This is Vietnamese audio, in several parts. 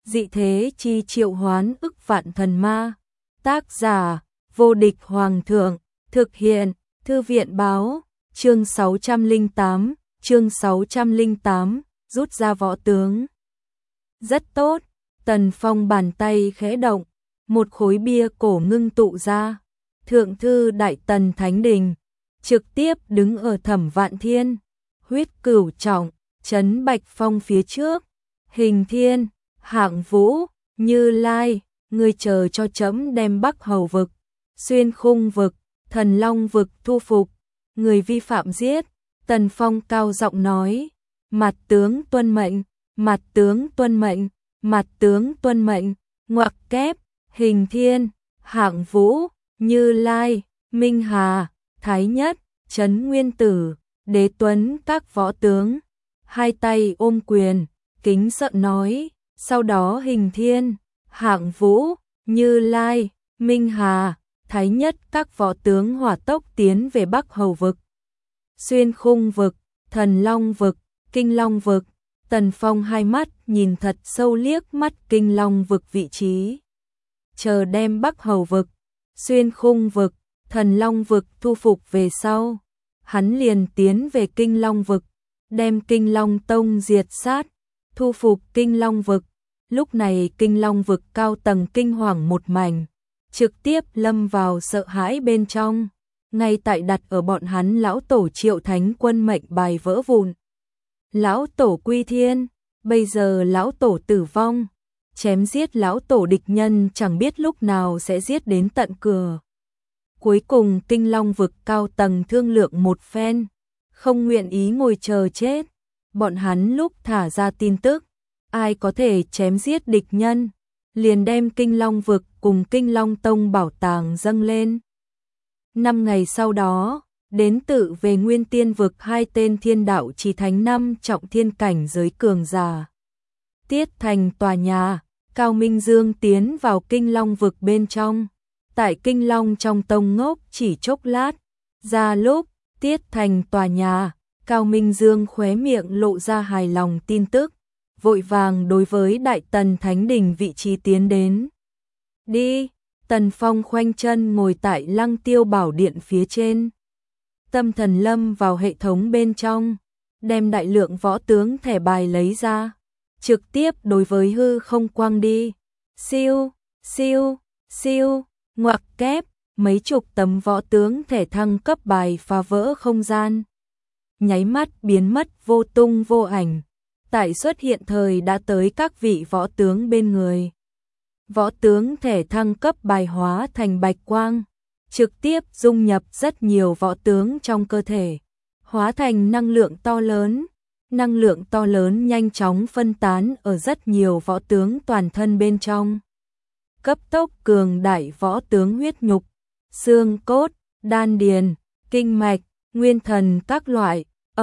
dị thế chi triệu hoán ức vạn thần ma. Tác giả, vô địch hoàng thượng, thực hiện, thư viện báo, chương 608, rút ra võ tướng. Rất tốt, Tần Phong bàn tay khẽ động, một khối bia cổ ngưng tụ ra. Thượng thư Đại Tần Thánh Đình, trực tiếp đứng ở Thẩm Vạn Thiên, huyết cửu trọng, trấn Bạch Phong phía trước. Hình Thiên, Hạng Vũ, Như Lai, ngươi chờ cho trẫm đem Bắc Hầu vực, Xuyên Khung vực, Thần Long vực thu phục, người vi phạm giết. Tần Phong cao giọng nói, mặt tướng tuân mệnh, mặt tướng tuân mệnh, mặt tướng tuân mệnh. Ngoặc kép, Hình Thiên, Hạng Vũ, Như Lai, Minh Hà, Thái Nhất, Trấn Nguyên Tử, Đế Tuấn các võ tướng, hai tay ôm quyền, kính sợ nói. Sau đó Hình Thiên, Hạng Vũ, Như Lai, Minh Hà, Thái Nhất các võ tướng hỏa tốc tiến về Bắc Hầu vực, Xuyên Khung vực, Thần Long vực, Kinh Long vực. Tần Phong hai mắt nhìn thật sâu liếc mắt Kinh Long vực vị trí. Chờ đem Bắc Hầu vực, Xuyên Khung vực, Thần Long vực thu phục về sau, hắn liền tiến về Kinh Long vực, đem Kinh Long Tông diệt sát, thu phục Kinh Long vực. Lúc này Kinh Long vực cao tầng kinh hoàng một mảnh, trực tiếp lâm vào sợ hãi bên trong. Ngay tại đặt ở bọn hắn lão tổ Triệu Thánh Quân mệnh bài vỡ vụn. Lão tổ quy thiên, bây giờ lão tổ tử vong, chém giết lão tổ địch nhân chẳng biết lúc nào sẽ giết đến tận cửa. Cuối cùng Kinh Long vực cao tầng thương lượng một phen, không nguyện ý ngồi chờ chết. Bọn hắn lúc thả ra tin tức, ai có thể chém giết địch nhân, liền đem Kinh Long vực cùng Kinh Long Tông bảo tàng dâng lên. 5 ngày sau đó, đến tự về Nguyên Tiên vực hai tên thiên đạo chỉ thánh 5 trọng thiên cảnh giới cường giả. Tiết thành tòa nhà, Cao Minh Dương tiến vào Kinh Long vực bên trong. Tại Kinh Long trong tông ngốc chỉ chốc lát, ra lúc Tiết thành tòa nhà, Cao Minh Dương khóe miệng lộ ra hài lòng tin tức, vội vàng đối với Đại Tần Thánh Đình vị trí tiến đến. Đi, Tần Phong khoanh chân ngồi tại Lăng Tiêu Bảo Điện phía trên. Tâm thần lâm vào hệ thống bên trong, đem đại lượng võ tướng thẻ bài lấy ra, trực tiếp đối với hư không quang đi. Siêu, siêu, siêu, ngoặc kép, mấy chục tấm võ tướng thẻ thăng cấp bài phá vỡ không gian. Nháy mắt biến mất vô tung vô ảnh, tại xuất hiện thời đã tới các vị võ tướng bên người. Võ tướng thẻ thăng cấp bài hóa thành bạch quang, trực tiếp dung nhập rất nhiều võ tướng trong cơ thể, hóa thành năng lượng to lớn. Năng lượng to lớn nhanh chóng phân tán ở rất nhiều võ tướng toàn thân bên trong. Cấp tốc cường đại võ tướng huyết nhục, xương cốt, đan điền, kinh mạch, nguyên thần các loại,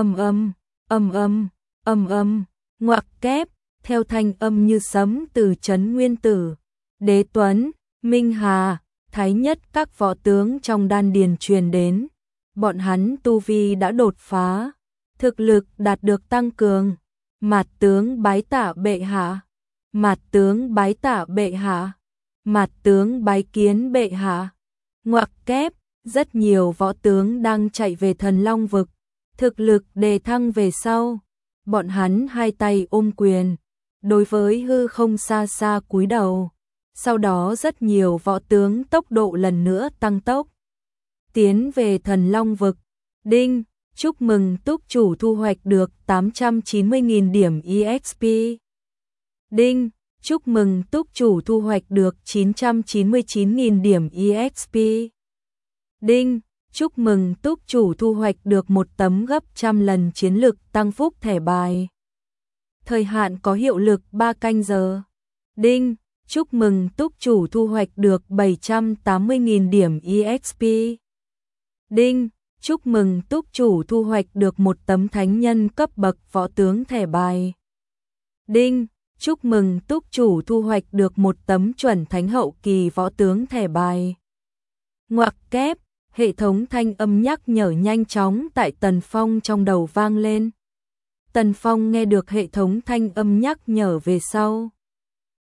ngoặc kép, theo thanh âm như sấm từ Trấn Nguyên Tử, Đế Tuấn, Minh Hà, Thái Nhất các võ tướng trong đan điền truyền đến. Bọn hắn tu vi đã đột phá, thực lực đạt được tăng cường. Mạt tướng bái tạ bệ hạ, mạt tướng bái tạ bệ hạ, mạt tướng bái kiến bệ hạ. Ngoặc kép, rất nhiều võ tướng đang chạy về Thần Long vực, thực lực đề thăng về sau. Bọn hắn hai tay ôm quyền, đối với hư không xa xa cúi đầu. Sau đó rất nhiều võ tướng tốc độ lần nữa tăng tốc, tiến về Thần Long vực. Đinh, chúc mừng túc chủ thu hoạch được 890.000 điểm EXP. Đinh, chúc mừng túc chủ thu hoạch được 999.000 điểm EXP. Đinh, chúc mừng túc chủ thu hoạch được một tấm gấp 100 lần chiến lực tăng phúc thẻ bài. Thời hạn có hiệu lực 3 canh giờ. Đinh, chúc mừng túc chủ thu hoạch được 780.000 điểm EXP. Đinh, chúc mừng túc chủ thu hoạch được một tấm thánh nhân cấp bậc võ tướng thẻ bài. Đinh, chúc mừng túc chủ thu hoạch được một tấm chuẩn thánh hậu kỳ võ tướng thẻ bài. Ngoặc kép, hệ thống thanh âm nhắc nhở nhanh chóng tại Tần Phong trong đầu vang lên. Tần Phong nghe được hệ thống thanh âm nhắc nhở về sau,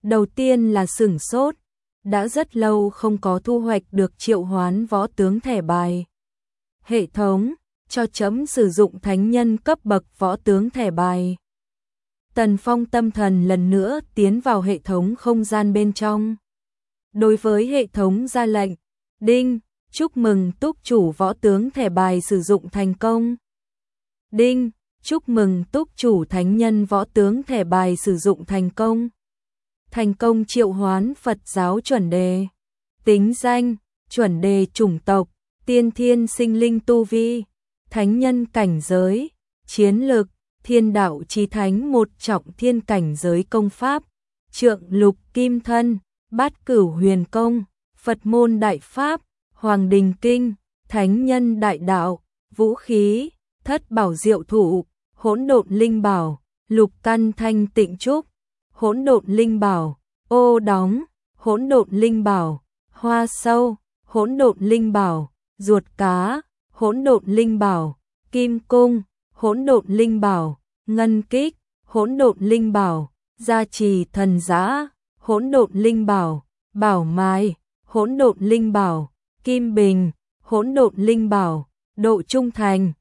Đầu tiên là sửng sốt, đã rất lâu không có thu hoạch được triệu hoán võ tướng thẻ bài. Hệ thống, cho chấm sử dụng thánh nhân cấp bậc võ tướng thẻ bài. Tần Phong tâm thần lần nữa tiến vào hệ thống không gian bên trong. Đối với hệ thống ra lệnh, đinh, chúc mừng túc chủ võ tướng thẻ bài sử dụng thành công. Đinh, chúc mừng túc chủ thánh nhân võ tướng thẻ bài sử dụng thành công. Thành công triệu hoán Phật giáo chuẩn đề. Tính danh, chuẩn đề chủng tộc, tiên thiên sinh linh tu vi, thánh nhân cảnh giới, chiến lực, thiên đạo chí thánh một trọng thiên cảnh giới công pháp, trượng lục kim thân, bát cửu huyền công, Phật môn đại pháp, hoàng đình kinh, thánh nhân đại đạo, vũ khí, thất bảo diệu thủ, hỗn độn linh bảo, lục căn thanh tịnh trúc, hỗn độn linh bảo, ô đóng, hỗn độn linh bảo, hoa sâu, hỗn độn linh bảo, ruột cá, hỗn độn linh bảo, kim cung, hỗn độn linh bảo, ngân kích, hỗn độn linh bảo, gia trì thần giã, hỗn độn linh bảo, bảo mai, hỗn độn linh bảo, kim bình, hỗn độn linh bảo, độ trung thành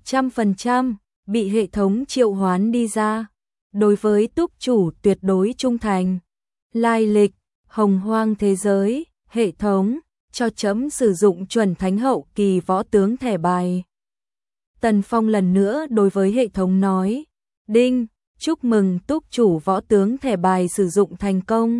100%, bị hệ thống triệu hoán đi ra. Đối với túc chủ tuyệt đối trung thành. Lai lịch, hồng hoang thế giới, hệ thống, cho chấm sử dụng chuẩn thánh hậu kỳ võ tướng thẻ bài. Tần Phong lần nữa đối với hệ thống nói, đinh, chúc mừng túc chủ võ tướng thẻ bài sử dụng thành công.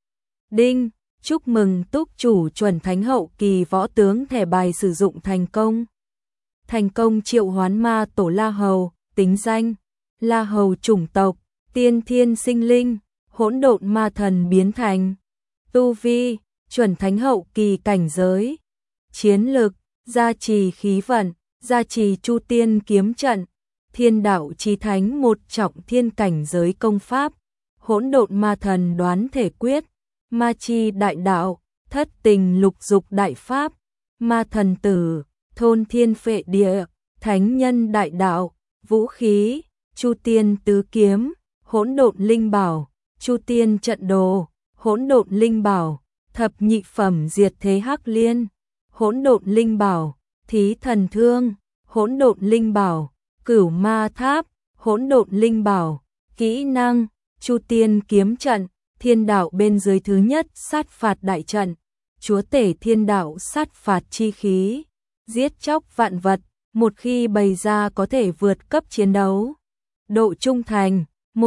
Đinh, chúc mừng túc chủ chuẩn thánh hậu kỳ võ tướng thẻ bài sử dụng thành công. Thành công triệu hoán ma tổ La Hầu, tính danh, La Hầu chủng tộc, tiên thiên sinh linh, hỗn độn ma thần biến thành. Tu vi, chuẩn thánh hậu kỳ cảnh giới. Chiến lực, gia trì khí vận, gia trì chu tiên kiếm trận, thiên đạo chí thánh một trọng thiên cảnh giới công pháp, hỗn độn ma thần đoán thể quyết, ma chi đại đạo, thất tình lục dục đại pháp, ma thần tử, thôn thiên phệ địa, thánh nhân đại đạo, vũ khí, chu tiên tứ kiếm, hỗn độn linh bảo, chu tiên trận đồ, hỗn độn linh bảo, thập nhị phẩm diệt thế hắc liên, hỗn độn linh bảo, thí thần thương, hỗn độn linh bảo, cửu ma tháp, hỗn độn linh bảo, kỹ năng, chu tiên kiếm trận, thiên đạo bên dưới thứ nhất sát phạt đại trận, chúa tể thiên đạo sát phạt chi khí, giết chóc vạn vật, một khi bày ra có thể vượt cấp chiến đấu. Độ trung thành,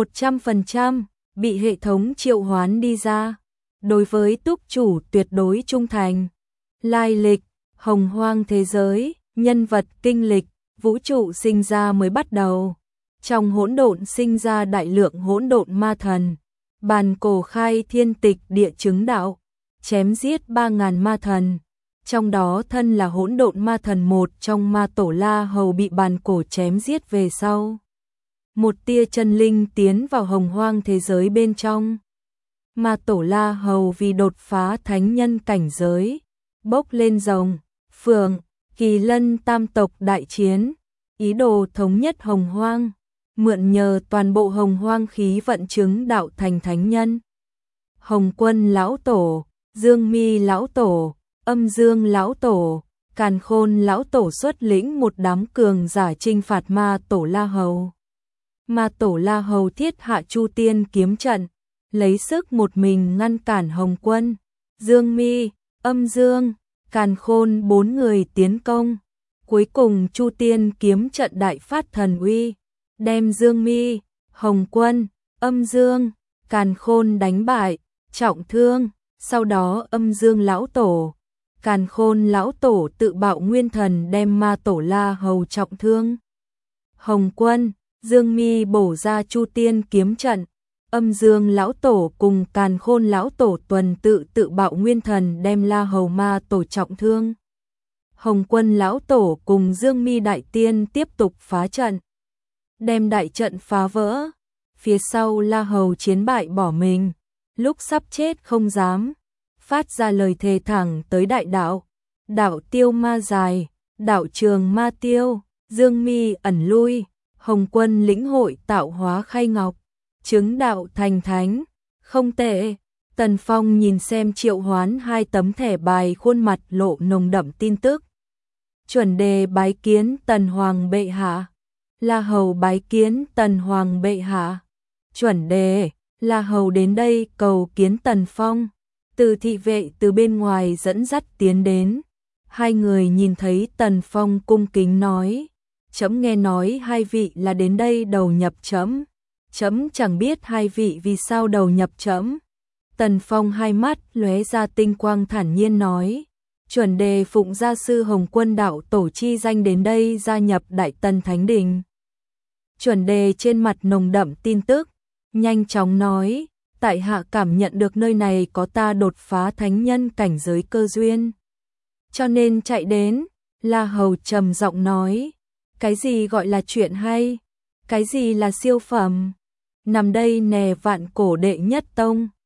100%, bị hệ thống triệu hoán đi ra. Đối với túc chủ tuyệt đối trung thành. Lai lịch, hồng hoang thế giới, nhân vật kinh lịch, vũ trụ sinh ra mới bắt đầu. Trong hỗn độn sinh ra đại lượng hỗn độn ma thần. Bàn cổ khai thiên tịch địa chứng đạo, chém giết 3.000 ma thần. Trong đó thân là hỗn độn ma thần một trong ma tổ La Hầu bị bàn cổ chém giết về sau. Một tia chân linh tiến vào hồng hoang thế giới bên trong. Ma tổ La Hầu vì đột phá thánh nhân cảnh giới, bốc lên rồng, phượng, kỳ lân tam tộc đại chiến, ý đồ thống nhất hồng hoang, mượn nhờ toàn bộ hồng hoang khí vận chứng đạo thành thánh nhân. Hồng Quân lão tổ, Dương Mi lão tổ, Âm Dương lão tổ, Càn Khôn lão tổ xuất lĩnh một đám cường giả chinh phạt ma tổ La Hầu. Ma tổ La Hầu thiết hạ chu tiên kiếm trận, lấy sức một mình ngăn cản Hồng Quân, Dương Mi, Âm Dương, Càn Khôn 4 người tiến công. Cuối cùng chu tiên kiếm trận đại phát thần uy, đem Dương Mi, Hồng Quân, Âm Dương, Càn Khôn đánh bại, trọng thương. Sau đó Âm Dương lão tổ, Càn Khôn lão tổ tự bạo nguyên thần đem ma tổ La Hầu trọng thương. Hồng Quân, Dương Mi bổ ra chu tiên kiếm trận, Âm Dương lão tổ cùng Càn Khôn lão tổ tuần tự bạo nguyên thần đem La Hầu ma tổ trọng thương. Hồng Quân lão tổ cùng Dương Mi đại tiên tiếp tục phá trận, đem đại trận phá vỡ. Phía sau La Hầu chiến bại bỏ mình, lúc sắp chết không dám phát ra lời thề thẳng tới đại đạo. Đạo tiêu ma dài, đạo trường ma tiêu, Dương Mi ẩn lui, Hồng Quân lĩnh hội tạo hóa khay ngọc, chứng đạo thành thánh, Không tệ. Tần Phong nhìn xem triệu hoán 2 tấm thẻ bài, khuôn mặt lộ nồng đậm tin tức. Chuẩn đề bái kiến Tần Hoàng bệ hạ. La Hầu bái kiến Tần Hoàng bệ hạ. Chuẩn đề, La Hầu đến đây cầu kiến Tần Phong. Từ thị vệ từ bên ngoài dẫn dắt tiến đến. Hai người nhìn thấy Tần Phong cung kính nói: "Trẫm nghe nói hai vị là đến đây đầu nhập trẫm. Trẫm chẳng biết hai vị vì sao đầu nhập trẫm." Tần Phong hai mắt lóe ra tinh quang, thản nhiên nói: "Chuẩn đề phụng gia sư Hồng Quân đạo tổ chi danh đến đây gia nhập Đại Tần Thánh Đình." Chuẩn đề trên mặt nồng đậm tin tức, nhanh chóng nói: "Tại hạ cảm nhận được nơi này có ta đột phá thánh nhân cảnh giới cơ duyên, cho nên chạy đến." La Hầu trầm giọng nói: "Cái gì gọi là chuyện hay? Cái gì là siêu phẩm? Nằm đây nè, vạn cổ đệ nhất tông."